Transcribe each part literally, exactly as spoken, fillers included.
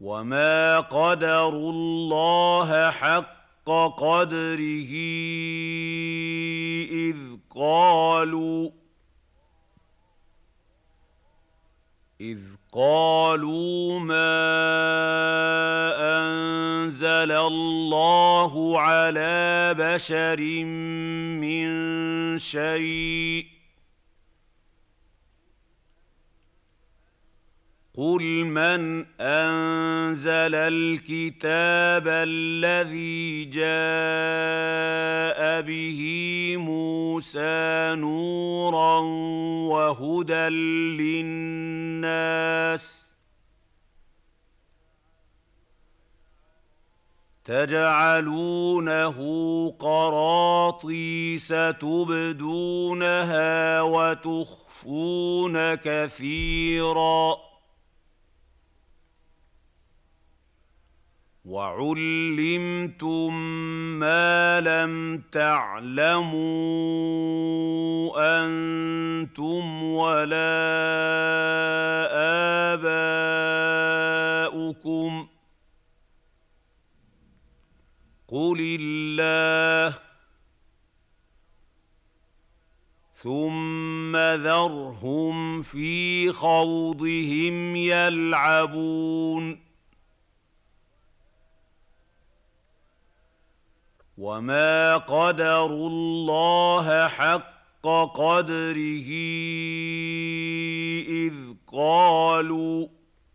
وما قدروا الله حق قدره إذ قالوا إذ قالوا ما أنزل الله على بشر من شيء قل من أنزل الكتاب الذي جاء به موسى نورا وهدى للناس تجعلونه قراطيس تبدونها وتخفون كثيرا وعلمتم ما لم تعلموا أنتم ولا آباؤكم قل الله ثم ذرهم في خوضهم يلعبون وما قدروا الله حق قدره إذ قالوا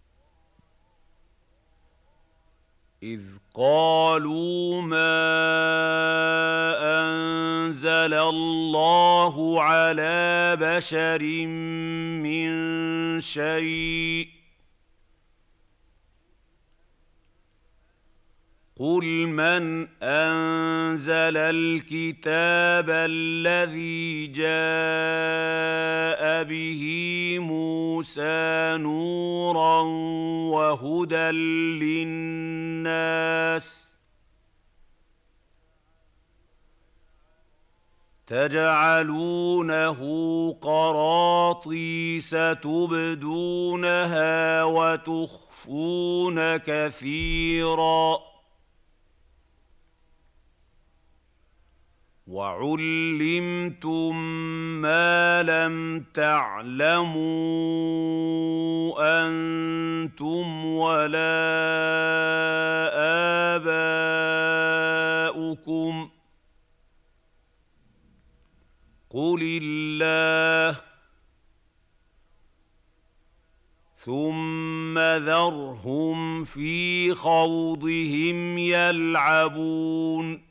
إذ قالوا ما أنزل الله على بشر من شيء قل من أنزل الكتاب الذي جاء به موسى نورا وهدى للناس تجعلونه قراطيس تبدونها وتخفون كثيرا وعلمتم ما لم تعلموا أنتم ولا آباؤكم قل الله ثم ذرهم في خوضهم يلعبون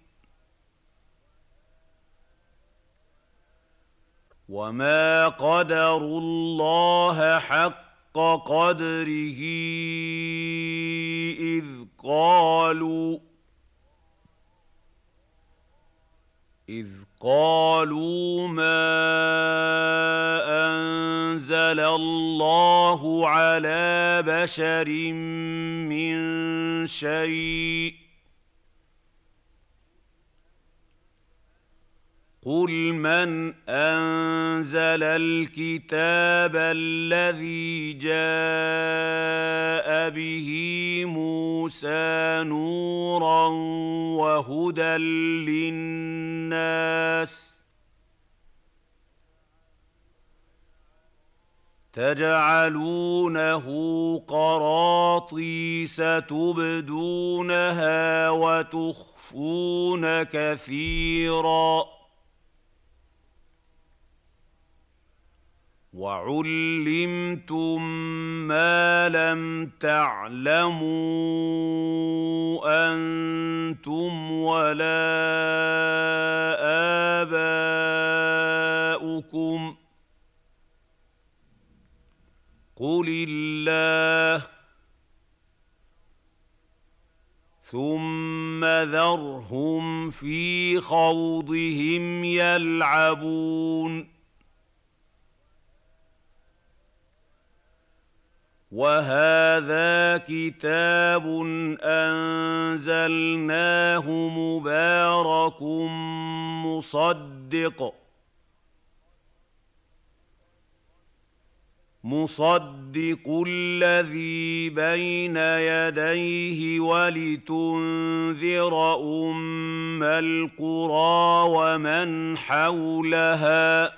وما قدروا الله حق قدره إذ قالوا إذ قالوا ما أنزل الله على بشر من شيء قل من أنزل الكتاب الذي جاء به موسى نورا وهدى للناس تجعلونه قراطيس تبدونها وتخفون كثيرا وعلمتم ما لم تعلموا أنتم ولا آباؤكم قل الله ثم ذرهم في خوضهم يلعبون وهذا كتاب أنزلناه مبارك مصدق مصدق الذي بين يديه ولتنذر أم القرى ومن حولها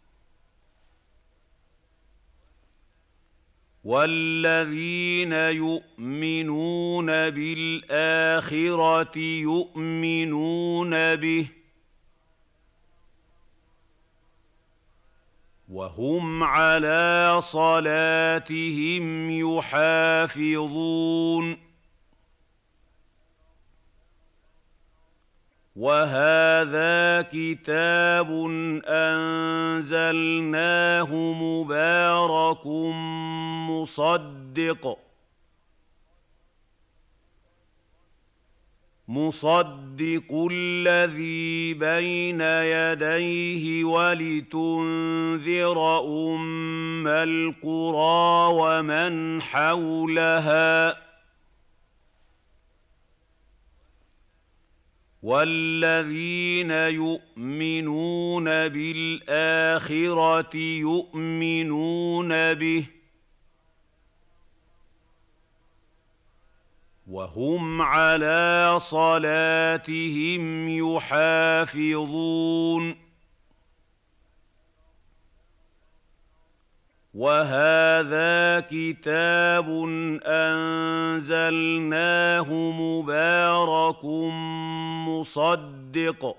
والذين يؤمنون بالآخرة يؤمنون به وهم على صلاتهم يحافظون وهذا كتاب أنزلناه مبارك مصدق مصدق الذي بين يديه ولتنذر أم القرى ومن حولها والذين يؤمنون بالآخرة يؤمنون به وهم على صلاتهم يحافظون وهذا كتاب أنزلناه مبارك مصدق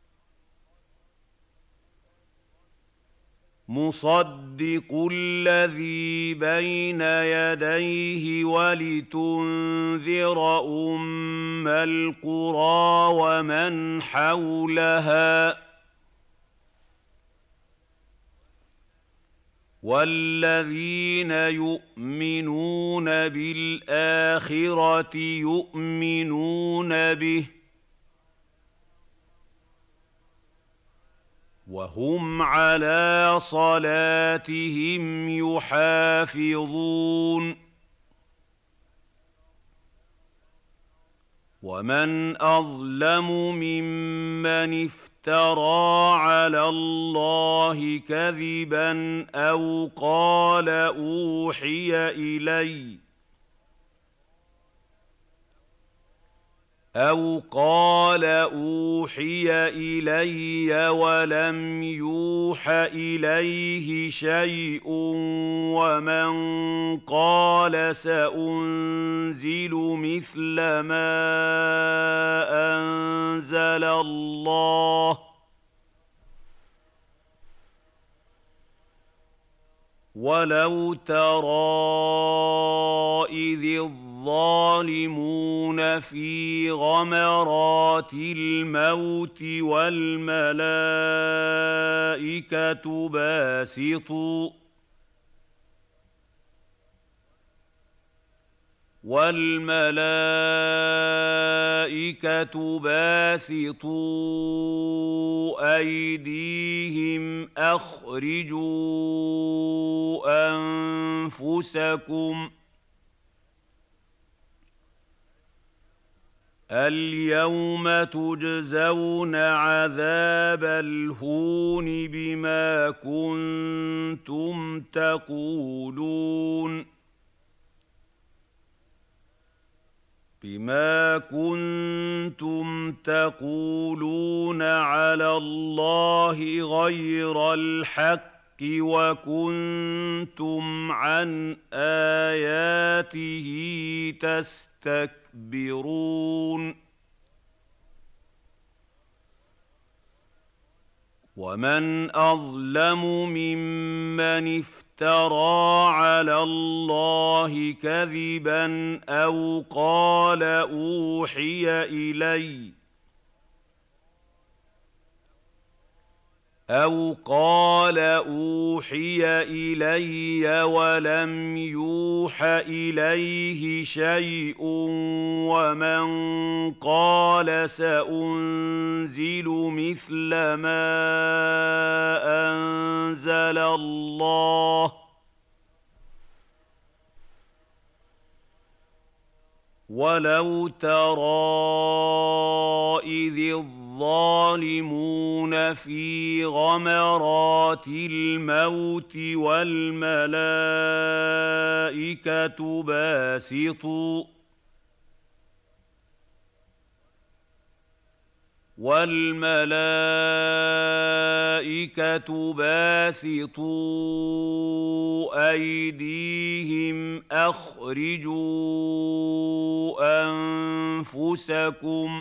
مصدق الذي بين يديه ولتنذر أم القرى ومن حولها والذين يؤمنون بالآخرة يؤمنون به وهم على صلاتهم يحافظون ومن أظلم ممن افترى على الله كذبا أو قال أوحي إلي أو قال أوحي إلي ولم يوح إليه شيء ومن قال سأنزل مثل ما أنزل الله ولو ترى إذ الظالمون في غمرات الموت والملائكة باسطوا والملائكة باسطوا أيديهم أخرجوا أنفسكم اليوم تجزون عذاب الهون بما كنتم تقولون بما كنتم تقولون على الله غير الحق وكنتم عن آياته تستكبرون ومن أظلم ممن افترى على الله كذبا أو قال أوحي إلي أو قال أوحي إلي ولم يوح إليه شيء ومن قال سأنزل مثل ما أنزل الله ولو ترى إذ الظالمون الظالمون في غمرات الموت والملائكة باسطوا والملائكة باسطوا أيديهم أخرجوا أنفسكم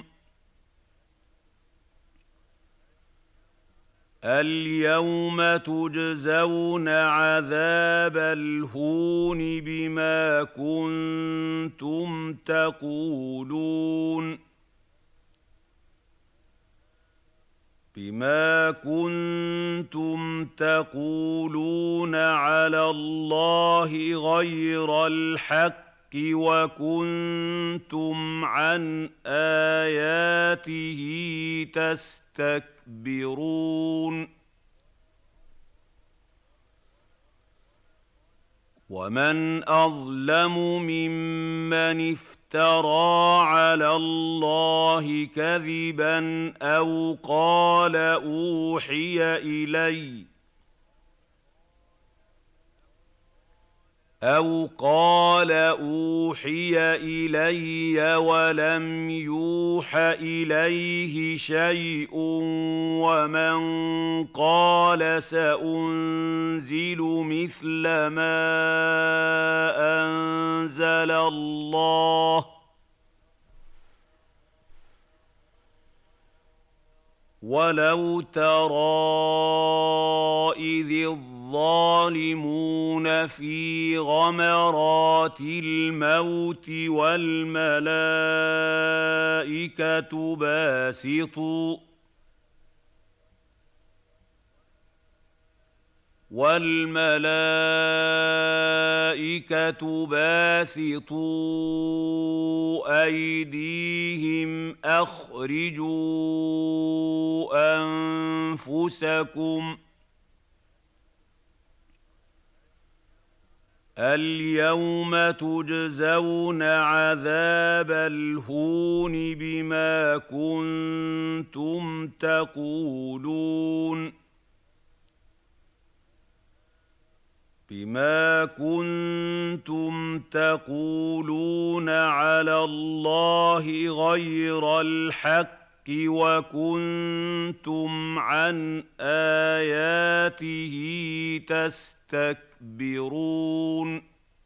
اليوم تجزون عذاب الهون بما كنتم تقولون بما كنتم تقولون على الله غير الحق وكنتم عن آياته تستكبرون ومن أظلم ممن افترى افترى على الله كذبا أو قال أوحي إلي أو قال أوحي إلي ولم يوح إليه شيء ومن قال سأنزل مثل ما أنزل الله ولو ترى إذ الظالمون في غمرات الموت والملائكة باسطوا والملائكة باسطوا أيديهم أخرجوا أنفسكم اليوم تجزون عذاب الهون بما كنتم تقولون بما كنتم تقولون على الله غير الحق وكنتم عن آياته تستكبرون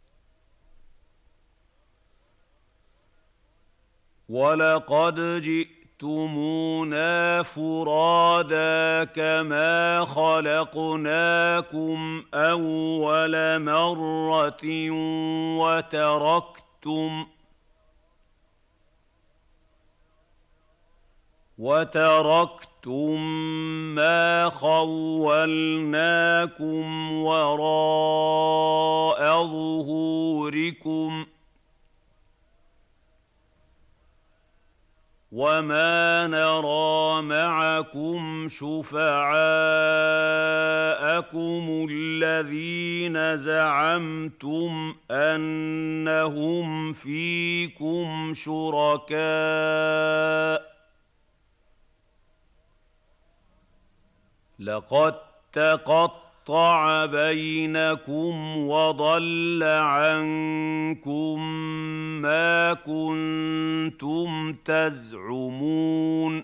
ولقد جئتمونا فرادا كما خلقناكم أول مرة وتركتم وتركتم ما خولناكم وراء ظهوركم وما نرى معكم شفعاءكم الذين زعمتم أنهم فيكم شركاء لقد تقطع بينكم وضل عنكم ما كنتم تزعمون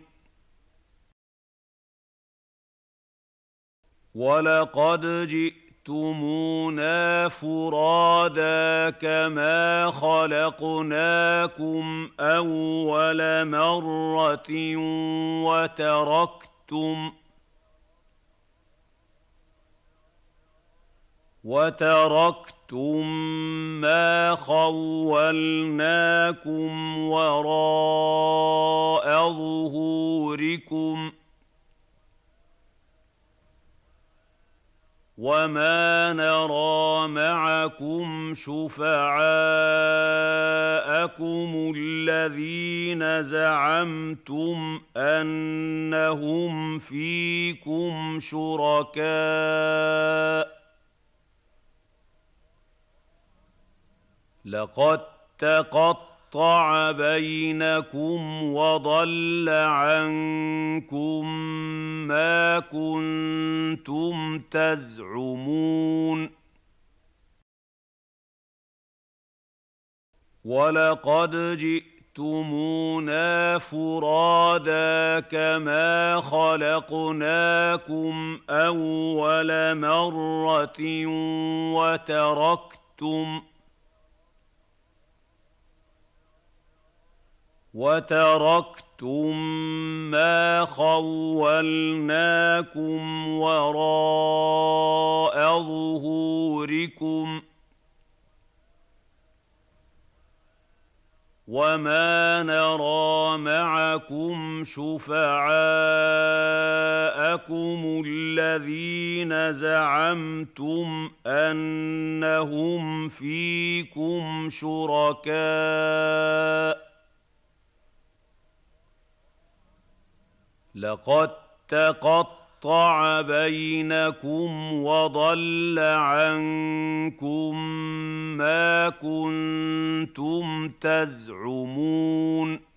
ولقد جئتمونا فرادا كما خلقناكم أول مرة وتركتم وتركتم ما خولناكم وراء ظهوركم وما نرى معكم شفعاءكم الذين زعمتم أنهم فيكم شركاء لقد تقطع تقطع بينكم وضل عنكم ما كنتم تزعمون ولقد جئتمونا فرادا كما خلقناكم أول مرة وتركتم وتركتم ما خولناكم وراء ظهوركم وما نرى معكم شفعاءكم الذين زعمتم أنهم فيكم شركاء لقد تقطع بينكم وضل عنكم ما كنتم تزعمون